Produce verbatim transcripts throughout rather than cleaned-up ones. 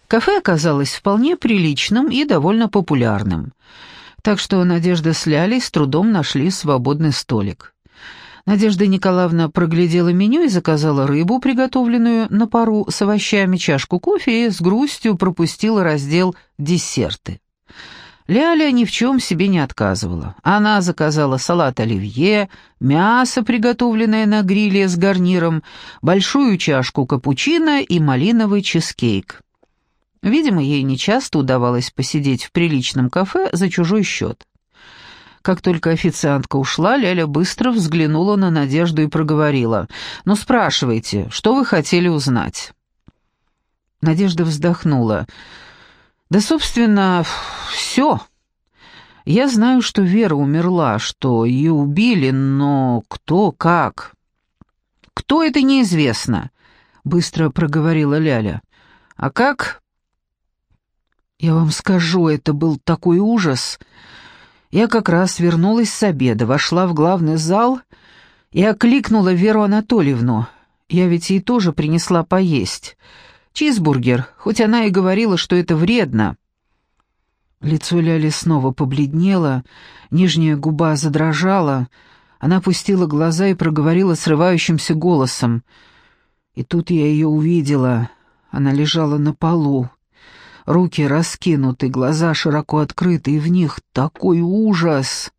Кафе оказалось вполне приличным и довольно популярным, так что Надежда с Лялей с трудом нашли свободный столик. Надежда Николаевна проглядела меню и заказала рыбу, приготовленную на пару с овощами, чашку кофе и с грустью пропустила раздел «Десерты». Ляля ни в чем себе не отказывала. Она заказала салат оливье, мясо, приготовленное на гриле с гарниром, большую чашку капучино и малиновый чизкейк. Видимо, ей нечасто удавалось посидеть в приличном кафе за чужой счет. Как только официантка ушла, Ляля быстро взглянула на Надежду и проговорила: «Ну, спрашивайте, что вы хотели узнать?» Надежда вздохнула. «Да, собственно, все. Я знаю, что Вера умерла, что ее убили, но кто, как? Кто, это неизвестно», — быстро проговорила Ляля. «А как? Я вам скажу, это был такой ужас. Я как раз вернулась с обеда, вошла в главный зал и окликнула Веру Анатольевну. Я ведь ей тоже принесла поесть. Чизбургер, хоть она и говорила, что это вредно». Лицо Ляли снова побледнело, нижняя губа задрожала. Она опустила глаза и проговорила срывающимся голосом. И тут я ее увидела. Она лежала на полу. Руки раскинуты, глаза широко открыты, и в них такой ужас.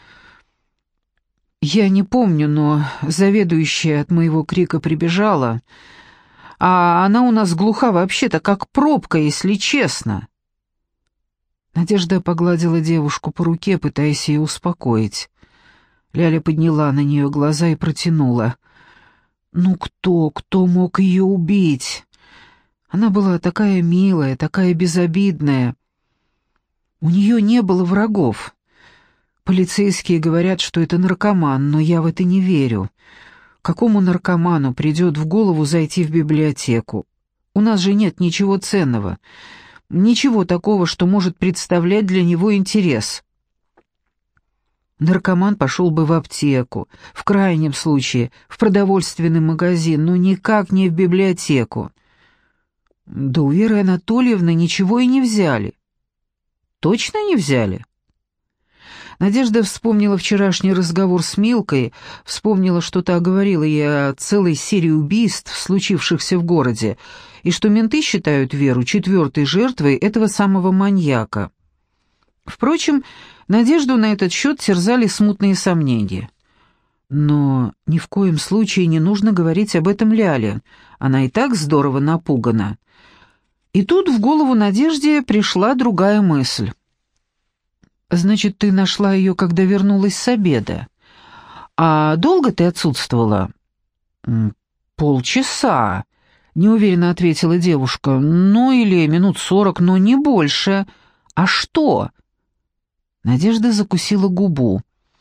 Я не помню, но заведующая от моего крика прибежала. А она у нас глуха вообще-то, как пробка, если честно. Надежда погладила девушку по руке, пытаясь ее успокоить. Ляля подняла на нее глаза и протянула. «Ну кто, кто мог ее убить? Она была такая милая, такая безобидная. У нее не было врагов. Полицейские говорят, что это наркоман, но я в это не верю. Какому наркоману придет в голову зайти в библиотеку? У нас же нет ничего ценного, ничего такого, что может представлять для него интерес. Наркоман пошел бы в аптеку, в крайнем случае, в продовольственный магазин, но никак не в библиотеку. Да у Веры Анатольевны ничего и не взяли». «Точно не взяли?» Надежда вспомнила вчерашний разговор с Милкой, вспомнила, что та говорила ей о целой серии убийств, случившихся в городе, и что менты считают Веру четвертой жертвой этого самого маньяка. Впрочем, Надежду на этот счет терзали смутные сомнения. Но ни в коем случае не нужно говорить об этом Ляле, она и так здорово напугана. И тут в голову Надежде пришла другая мысль. «Значит, ты нашла ее, когда вернулась с обеда. А долго ты отсутствовала?» «Полчаса», — неуверенно ответила девушка. «Ну, или минут сорок, но не больше. А что?» Надежда закусила губу.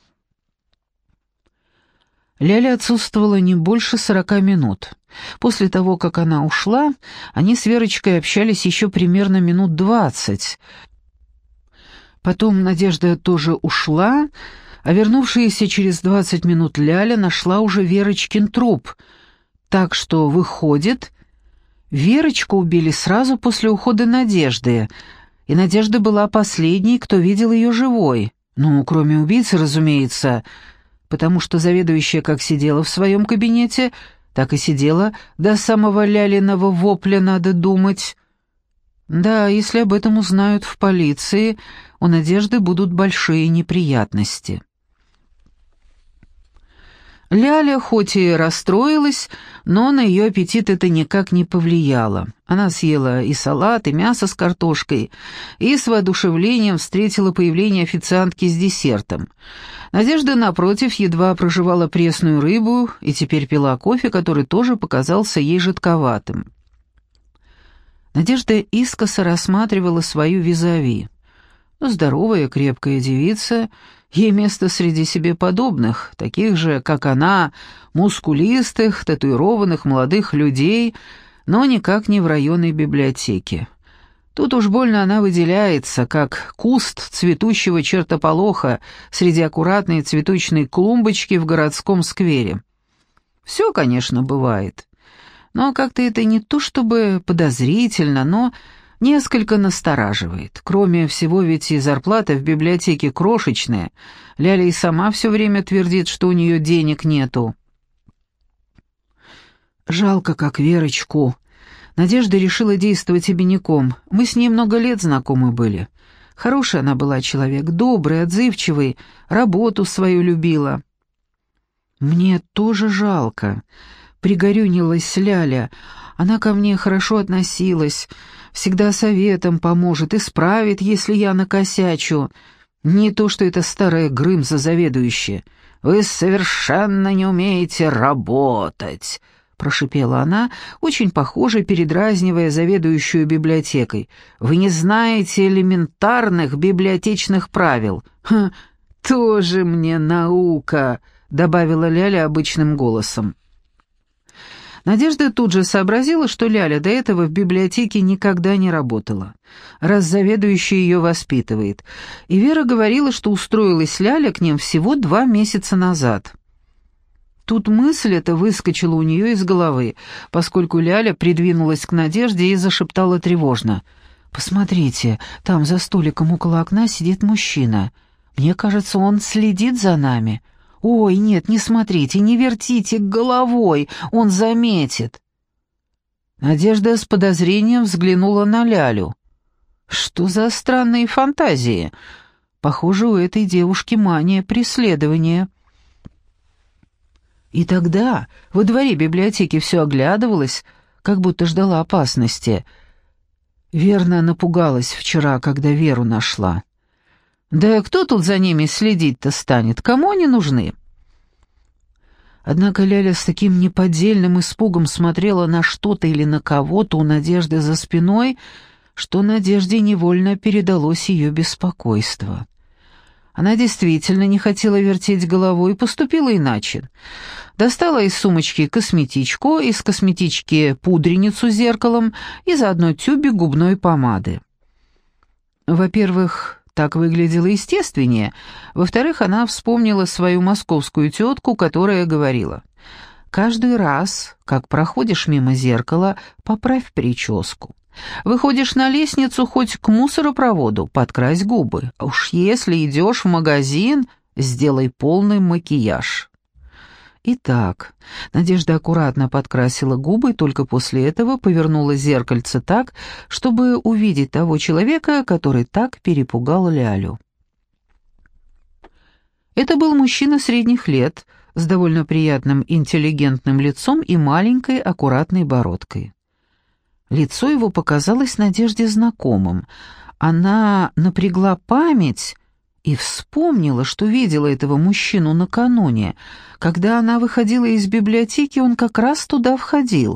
Ляля отсутствовала не больше сорока минут. После того, как она ушла, они с Верочкой общались еще примерно минут двадцать. Потом Надежда тоже ушла, а вернувшаяся через двадцать минут Ляля нашла уже Верочкин труп. Так что, выходит, Верочку убили сразу после ухода Надежды, и Надежда была последней, кто видел ее живой. Ну, кроме убийцы, разумеется, потому что заведующая как сидела в своем кабинете, так и сидела до самого Лялиного вопля, надо думать. Да, если об этом узнают в полиции, у Надежды будут большие неприятности. Ляля хоть и расстроилась, но на ее аппетит это никак не повлияло. Она съела и салат, и мясо с картошкой, и с воодушевлением встретила появление официантки с десертом. Надежда, напротив, едва прожевала пресную рыбу и теперь пила кофе, который тоже показался ей жидковатым. Надежда искоса рассматривала свою визави. Здоровая, крепкая девица, ей место среди себе подобных, таких же, как она, мускулистых, татуированных молодых людей, но никак не в районной библиотеке. Тут уж больно она выделяется, как куст цветущего чертополоха среди аккуратной цветочной клумбочки в городском сквере. Все, конечно, бывает, но как-то это не то чтобы подозрительно, но Несколько настораживает. Кроме всего, ведь и зарплата в библиотеке крошечная. Ляля и сама все время твердит, что у нее денег нету. Жалко как Верочку. Надежда решила действовать обиняком. Мы с ней много лет знакомы были. Хорошая она была человек, добрый, отзывчивый, работу свою любила. Мне тоже жалко. Пригорюнилась Ляля. Она ко мне хорошо относилась, всегда советом поможет, исправит, если я накосячу. Не то, что это старая Грымза заведующая. «Вы совершенно не умеете работать», — прошипела она, очень похоже, передразнивая заведующую библиотекой. «Вы не знаете элементарных библиотечных правил». «Ха, тоже мне наука», — добавила Ляля обычным голосом. Надежда тут же сообразила, что Ляля до этого в библиотеке никогда не работала, раз заведующая ее воспитывает, и Вера говорила, что устроилась Ляля к ним всего два месяца назад. Тут мысль эта выскочила у нее из головы, поскольку Ляля придвинулась к Надежде и зашептала тревожно. «Посмотрите, там за столиком около окна сидит мужчина. Мне кажется, он следит за нами». «Ой, нет, не смотрите, не вертите головой, он заметит». Надежда с подозрением взглянула на Лялю. «Что за странные фантазии? Похоже, у этой девушки мания преследования». И тогда во дворе библиотеки все оглядывалось, как будто ждала опасности. Верно, напугалась вчера, когда Веру нашла. Да кто тут за ними следить-то станет? Кому они нужны? Однако Ляля с таким неподдельным испугом смотрела на что-то или на кого-то у Надежды за спиной, что Надежде невольно передалось ее беспокойство. Она действительно не хотела вертеть головой и поступила иначе. Достала из сумочки косметичку, из косметички пудреницу с зеркалом и заодно тюбик губной помады. Во-первых, так выглядело естественнее. Во-вторых, она вспомнила свою московскую тетку, которая говорила: «Каждый раз, как проходишь мимо зеркала, поправь прическу. Выходишь на лестницу, хоть к мусоропроводу, подкрась губы. А уж если идешь в магазин, сделай полный макияж». Итак, Надежда аккуратно подкрасила губы и только после этого повернула зеркальце так, чтобы увидеть того человека, который так перепугал Лялю. Это был мужчина средних лет, с довольно приятным интеллигентным лицом и маленькой аккуратной бородкой. Лицо его показалось Надежде знакомым. Она напрягла память и вспомнила, что видела этого мужчину накануне. Когда она выходила из библиотеки, он как раз туда входил.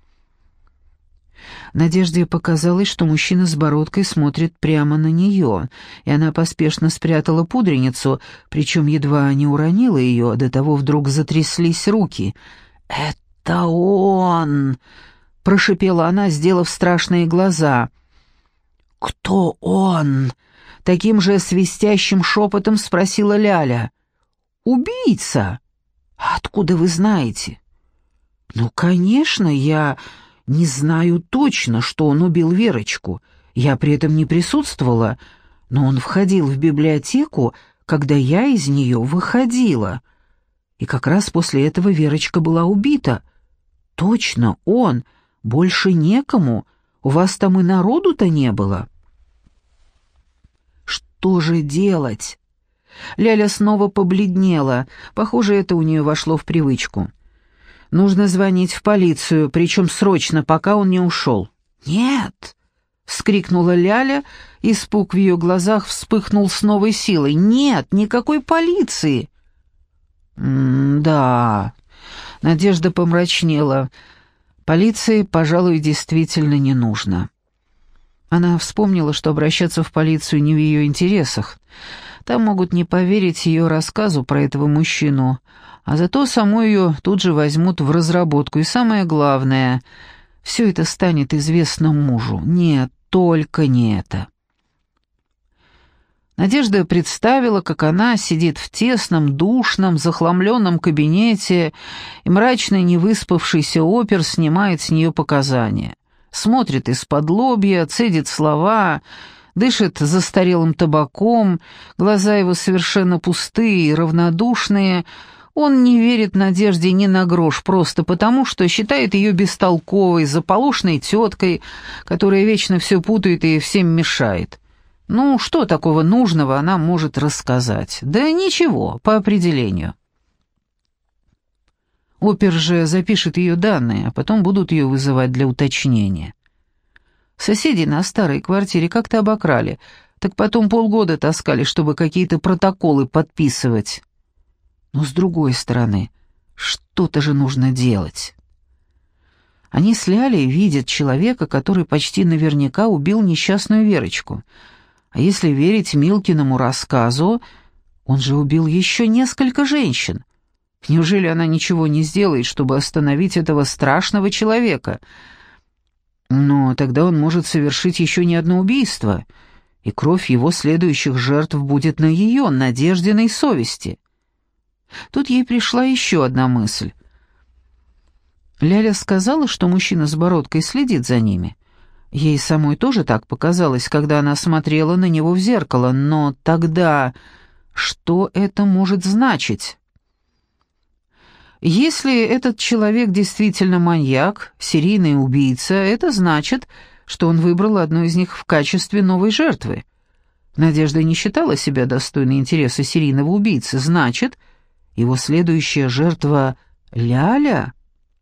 Надежде показалось, что мужчина с бородкой смотрит прямо на нее, и она поспешно спрятала пудреницу, причем едва не уронила ее, до того вдруг затряслись руки. «Это он!» — прошипела она, сделав страшные глаза. «Кто он?» — таким же свистящим шепотом спросила Ляля. «Убийца! Откуда вы знаете?» «Ну, конечно, я не знаю точно, что он убил Верочку. Я при этом не присутствовала, но он входил в библиотеку, когда я из нее выходила. И как раз после этого Верочка была убита. Точно, он. Больше некому. У вас там и народу-то не было». «Что же делать?» Ляля снова побледнела. Похоже, это у нее вошло в привычку. «Нужно звонить в полицию, причем срочно, пока он не ушел». «Нет!» — вскрикнула Ляля, испуг в ее глазах вспыхнул с новой силой. «Нет, никакой полиции!» «М-да...» — Надежда помрачнела. «Полиции, пожалуй, действительно не нужно». Она вспомнила, что обращаться в полицию не в ее интересах. Там могут не поверить ее рассказу про этого мужчину, а зато саму ее тут же возьмут в разработку. И самое главное, все это станет известно мужу. Нет, только не это. Надежда представила, как она сидит в тесном, душном, захламленном кабинете, и мрачный невыспавшийся опер снимает с нее показания. Смотрит из-под лобья, цедит слова, дышит застарелым табаком, глаза его совершенно пустые и равнодушные. Он не верит Надежде ни на грош, просто потому, что считает ее бестолковой, заполошной теткой, которая вечно все путает и всем мешает. Ну, что такого нужного она может рассказать? Да ничего, по определению. Опер же запишет ее данные, а потом будут ее вызывать для уточнения. Соседи на старой квартире как-то обокрали, так потом полгода таскали, чтобы какие-то протоколы подписывать. Но с другой стороны, что-то же нужно делать. Они с Лялей видят человека, который почти наверняка убил несчастную Верочку. А если верить Милкиному рассказу, он же убил еще несколько женщин. Неужели она ничего не сделает, чтобы остановить этого страшного человека? Но тогда он может совершить еще не одно убийство, и кровь его следующих жертв будет на ее, Надеждиной совести. Тут ей пришла еще одна мысль. Ляля сказала, что мужчина с бородкой следит за ними. Ей самой тоже так показалось, когда она смотрела на него в зеркало, но тогда что это может значить? Если этот человек действительно маньяк, серийный убийца, это значит, что он выбрал одну из них в качестве новой жертвы. Надежда не считала себя достойной интереса серийного убийцы, значит, его следующая жертва — Ляля?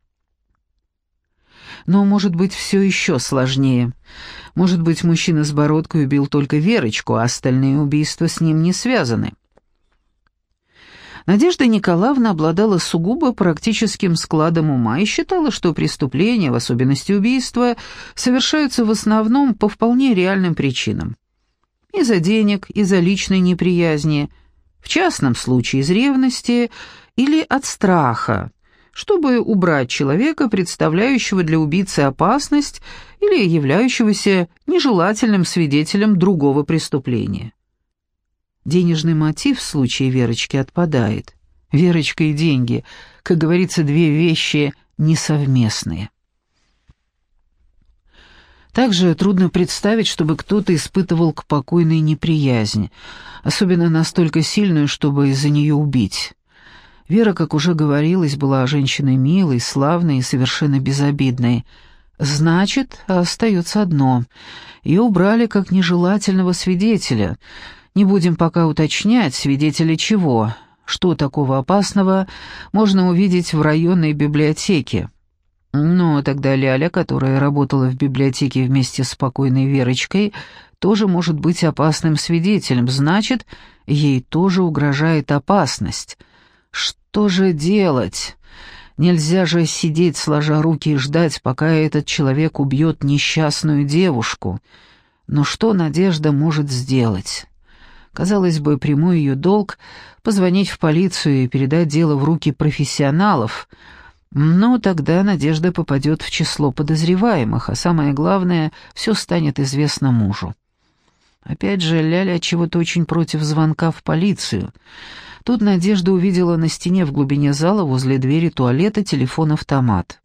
Но, может быть, все еще сложнее. Может быть, мужчина с бородкой убил только Верочку, а остальные убийства с ним не связаны. Надежда Николаевна обладала сугубо практическим складом ума и считала, что преступления, в особенности убийства, совершаются в основном по вполне реальным причинам. Из-за денег, из-за личной неприязни, в частном случае из ревности или от страха, чтобы убрать человека, представляющего для убийцы опасность или являющегося нежелательным свидетелем другого преступления. Денежный мотив в случае Верочки отпадает. Верочка и деньги, как говорится, две вещи несовместные. Также трудно представить, чтобы кто-то испытывал к покойной неприязнь, особенно настолько сильную, чтобы из-за нее убить. Вера, как уже говорилось, была женщиной милой, славной и совершенно безобидной. Значит, остается одно. Ее убрали как нежелательного свидетеля. Не будем пока уточнять, свидетеля чего. Что такого опасного можно увидеть в районной библиотеке. Но тогда Ляля, которая работала в библиотеке вместе с покойной Верочкой, тоже может быть опасным свидетелем. Значит, ей тоже угрожает опасность. Что же делать? Нельзя же сидеть сложа руки и ждать, пока этот человек убьет несчастную девушку. Но что Надежда может сделать? Казалось бы, прямой ее долг — позвонить в полицию и передать дело в руки профессионалов. Но тогда Надежда попадет в число подозреваемых, а самое главное, все станет известно мужу. Опять же, Ляля чего-то очень против звонка в полицию. Тут Надежда увидела на стене в глубине зала возле двери туалета телефон-автомат.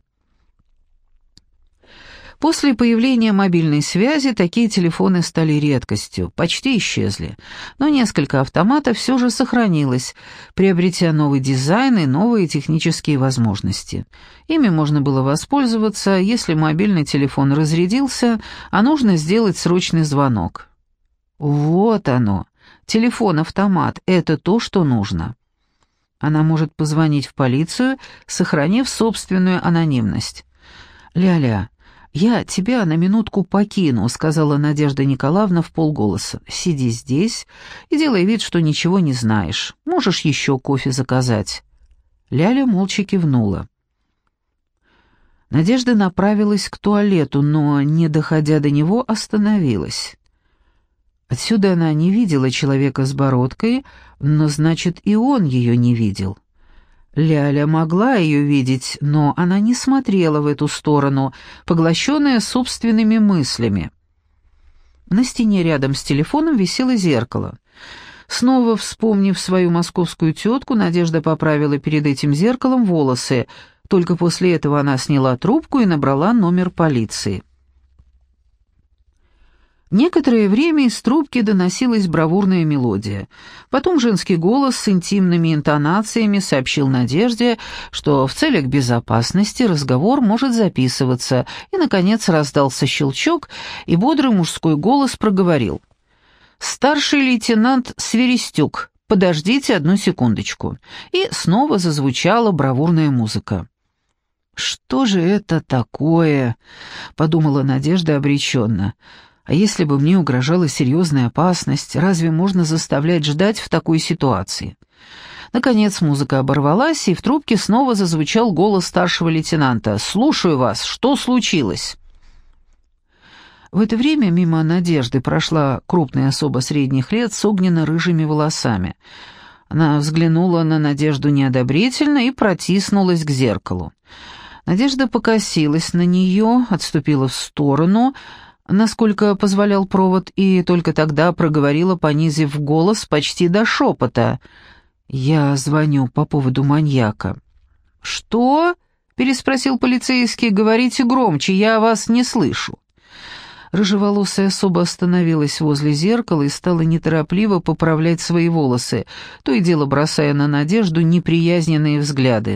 После появления мобильной связи такие телефоны стали редкостью, почти исчезли, но несколько автоматов все же сохранилось, приобретя новый дизайн и новые технические возможности. Ими можно было воспользоваться, если мобильный телефон разрядился, а нужно сделать срочный звонок. Вот оно, телефон-автомат, это то, что нужно. Она может позвонить в полицию, сохранив собственную анонимность. «Ляля, «Я тебя на минутку покину», — сказала Надежда Николаевна вполголоса. «Сиди здесь и делай вид, что ничего не знаешь. Можешь еще кофе заказать». Ляля молча кивнула. Надежда направилась к туалету, но, не доходя до него, остановилась. Отсюда она не видела человека с бородкой, но, значит, и он ее не видел. Ляля могла ее видеть, но она не смотрела в эту сторону, поглощенная собственными мыслями. На стене рядом с телефоном висело зеркало. Снова вспомнив свою московскую тетку, Надежда поправила перед этим зеркалом волосы. Только после этого она сняла трубку и набрала номер полиции. Некоторое время из трубки доносилась бравурная мелодия. Потом женский голос с интимными интонациями сообщил Надежде, что в целях безопасности разговор может записываться, и, наконец, раздался щелчок, и бодрый мужской голос проговорил: «Старший лейтенант Свиристюк, подождите одну секундочку». И снова зазвучала бравурная музыка. «Что же это такое?» — подумала Надежда обреченно. «А если бы мне угрожала серьезная опасность, разве можно заставлять ждать в такой ситуации?» Наконец музыка оборвалась, и в трубке снова зазвучал голос старшего лейтенанта. «Слушаю вас. Что случилось?» В это время мимо Надежды прошла крупная особа средних лет с огненно-рыжими волосами. Она взглянула на Надежду неодобрительно и протиснулась к зеркалу. Надежда покосилась на нее, отступила в сторону, насколько позволял провод, и только тогда проговорила, понизив голос почти до шепота: «Я звоню по поводу маньяка». «Что?» — переспросил полицейский. «Говорите громче, я вас не слышу». Рыжеволосая особа остановилась возле зеркала и стала неторопливо поправлять свои волосы, то и дело бросая на Надежду неприязненные взгляды.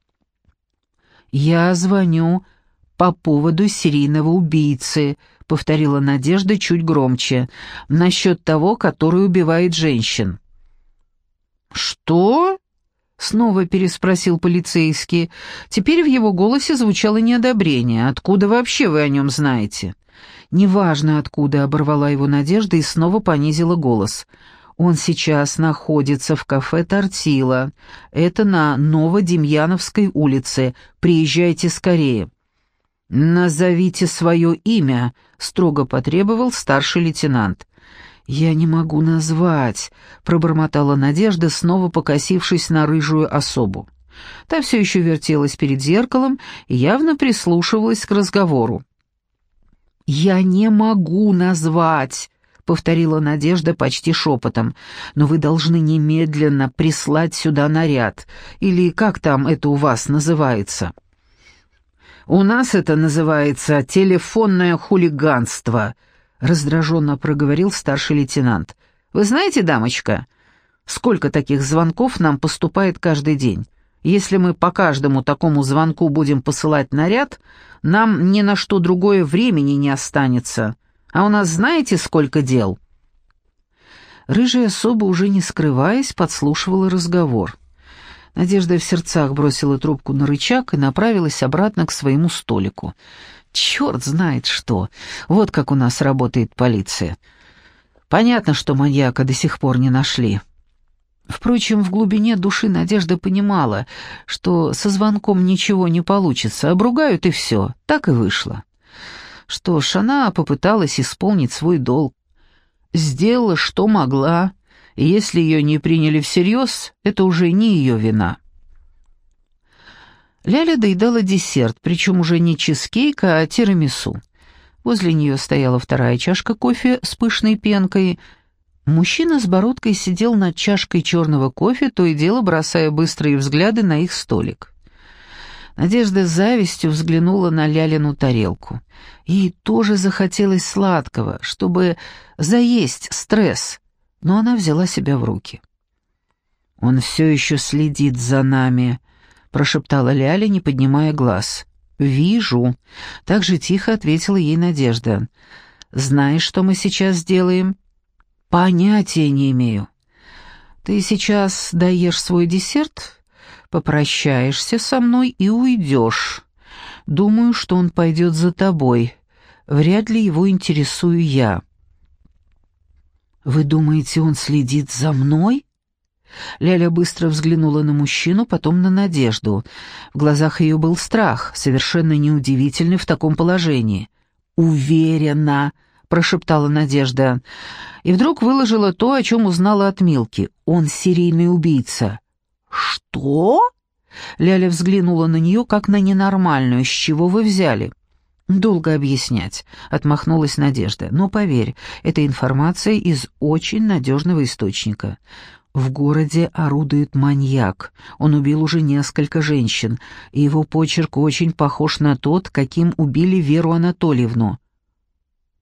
«Я звоню по поводу серийного убийцы», — повторила Надежда чуть громче, — «насчет того, который убивает женщин». «Что?» — снова переспросил полицейский. Теперь в его голосе звучало неодобрение. «Откуда вообще вы о нем знаете?» «Неважно откуда», — оборвала его Надежда и снова понизила голос. «Он сейчас находится в кафе «Тортила». Это на Новодемьяновской улице. Приезжайте скорее». «Назовите свое имя», — строго потребовал старший лейтенант. «Я не могу назвать», — пробормотала Надежда, снова покосившись на рыжую особу. Та все еще вертелась перед зеркалом и явно прислушивалась к разговору. «Я не могу назвать», — повторила Надежда почти шепотом, «но вы должны немедленно прислать сюда наряд, или как там это у вас называется?» «У нас это называется телефонное хулиганство», — раздраженно проговорил старший лейтенант. «Вы знаете, дамочка, сколько таких звонков нам поступает каждый день? Если мы по каждому такому звонку будем посылать наряд, нам ни на что другое времени не останется. А у нас знаете, сколько дел?» Рыжая особа, уже не скрываясь, подслушивала разговор. Надежда в сердцах бросила трубку на рычаг и направилась обратно к своему столику. «Черт знает что! Вот как у нас работает полиция. Понятно, что маньяка до сих пор не нашли». Впрочем, в глубине души Надежда понимала, что со звонком ничего не получится, обругают и все, так и вышло. Что ж, она попыталась исполнить свой долг, сделала, что могла, и если ее не приняли всерьез, это уже не ее вина. Ляля доедала десерт, причем уже не чизкейк, а тирамису. Возле нее стояла вторая чашка кофе с пышной пенкой. Мужчина с бородкой сидел над чашкой черного кофе, то и дело бросая быстрые взгляды на их столик. Надежда с завистью взглянула на Лялину тарелку. Ей тоже захотелось сладкого, чтобы заесть стресс, но она взяла себя в руки. «Он все еще следит за нами», — прошептала Ляля, не поднимая глаз. «Вижу», — так же тихо ответила ей Надежда. «Знаешь, что мы сейчас сделаем?» «Понятия не имею. Ты сейчас доешь свой десерт, попрощаешься со мной и уйдешь. Думаю, что он пойдет за тобой. Вряд ли его интересую я». «Вы думаете, он следит за мной?» Ляля быстро взглянула на мужчину, потом на Надежду. В глазах ее был страх, совершенно неудивительный в таком положении. «Уверена», — прошептала Надежда, и вдруг выложила то, о чем узнала от Милки. «Он серийный убийца». «Что?» Ляля взглянула на нее, как на ненормальную. «С чего вы взяли?» «Долго объяснять», — отмахнулась Надежда. «Но поверь, это информация из очень надежного источника. В городе орудует маньяк. Он убил уже несколько женщин, и его почерк очень похож на тот, каким убили Веру Анатольевну».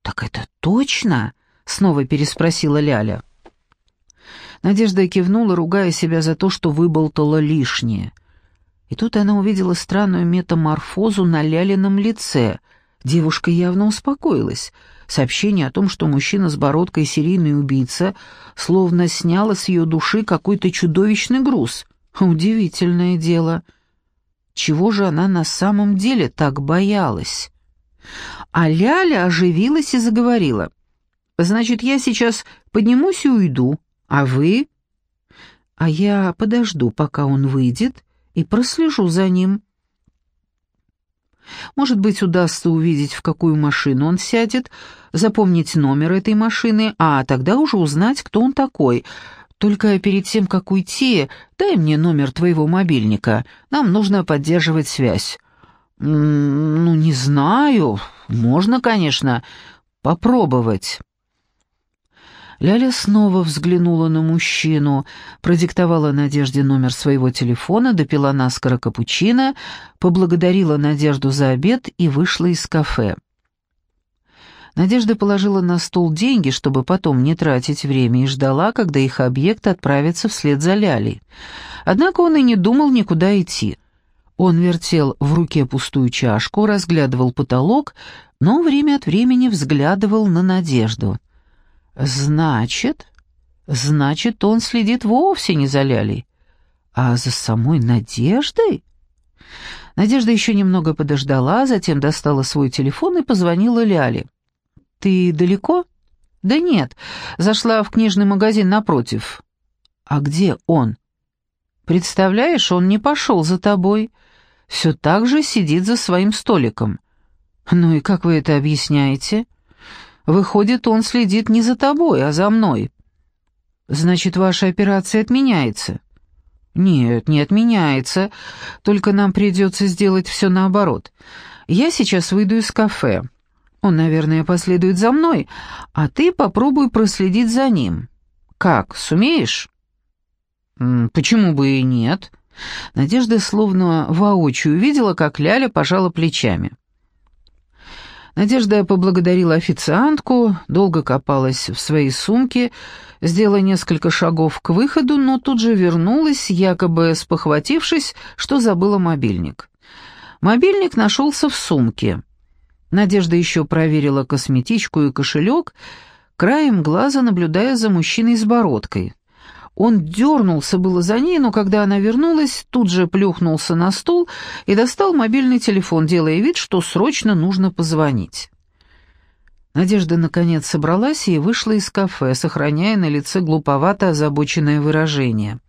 «Так это точно?» — снова переспросила Ляля. Надежда кивнула, ругая себя за то, что выболтала лишнее. И тут она увидела странную метаморфозу на Лялином лице. Девушка явно успокоилась. Сообщение о том, что мужчина с бородкой серийный убийца, словно сняло с ее души какой-то чудовищный груз. Удивительное дело. Чего же она на самом деле так боялась? А Ляля оживилась и заговорила. «Значит, я сейчас поднимусь и уйду. А вы?» «А я подожду, пока он выйдет, и прослежу за ним. Может быть, удастся увидеть, в какую машину он сядет, запомнить номер этой машины, а тогда уже узнать, кто он такой. Только перед тем, как уйти, дай мне номер твоего мобильника. Нам нужно поддерживать связь». «М, «Ну, не знаю. Можно, конечно, попробовать». Ляля снова взглянула на мужчину, продиктовала Надежде номер своего телефона, допила наскоро капучино, поблагодарила Надежду за обед и вышла из кафе. Надежда положила на стол деньги, чтобы потом не тратить время, и ждала, когда их объект отправится вслед за Лялей. Однако он и не думал никуда идти. Он вертел в руке пустую чашку, разглядывал потолок, но время от времени взглядывал на Надежду. Значит, значит, он следит вовсе не за Лялей, а за самой Надеждой? Надежда еще немного подождала, затем достала свой телефон и позвонила Ляле. «Ты далеко?» «Да нет, зашла в книжный магазин напротив». «А где он?» «Представляешь, он не пошел за тобой. Все так же сидит за своим столиком». «Ну и как вы это объясняете?» «Выходит, он следит не за тобой, а за мной». «Значит, ваша операция отменяется?» «Нет, не отменяется, только нам придется сделать все наоборот. Я сейчас выйду из кафе. Он, наверное, последует за мной, а ты попробуй проследить за ним. Как, сумеешь?» «Почему бы и нет?» Надежда словно воочию видела, как Ляля пожала плечами. Надежда поблагодарила официантку, долго копалась в своей сумке, сделала несколько шагов к выходу, но тут же вернулась, якобы спохватившись, что забыла мобильник. Мобильник нашелся в сумке. Надежда еще проверила косметичку и кошелек, краем глаза наблюдая за мужчиной с бородкой. Он дернулся было за ней, но когда она вернулась, тут же плюхнулся на стул и достал мобильный телефон, делая вид, что срочно нужно позвонить. Надежда, наконец, собралась и вышла из кафе, сохраняя на лице глуповато озабоченное выражение.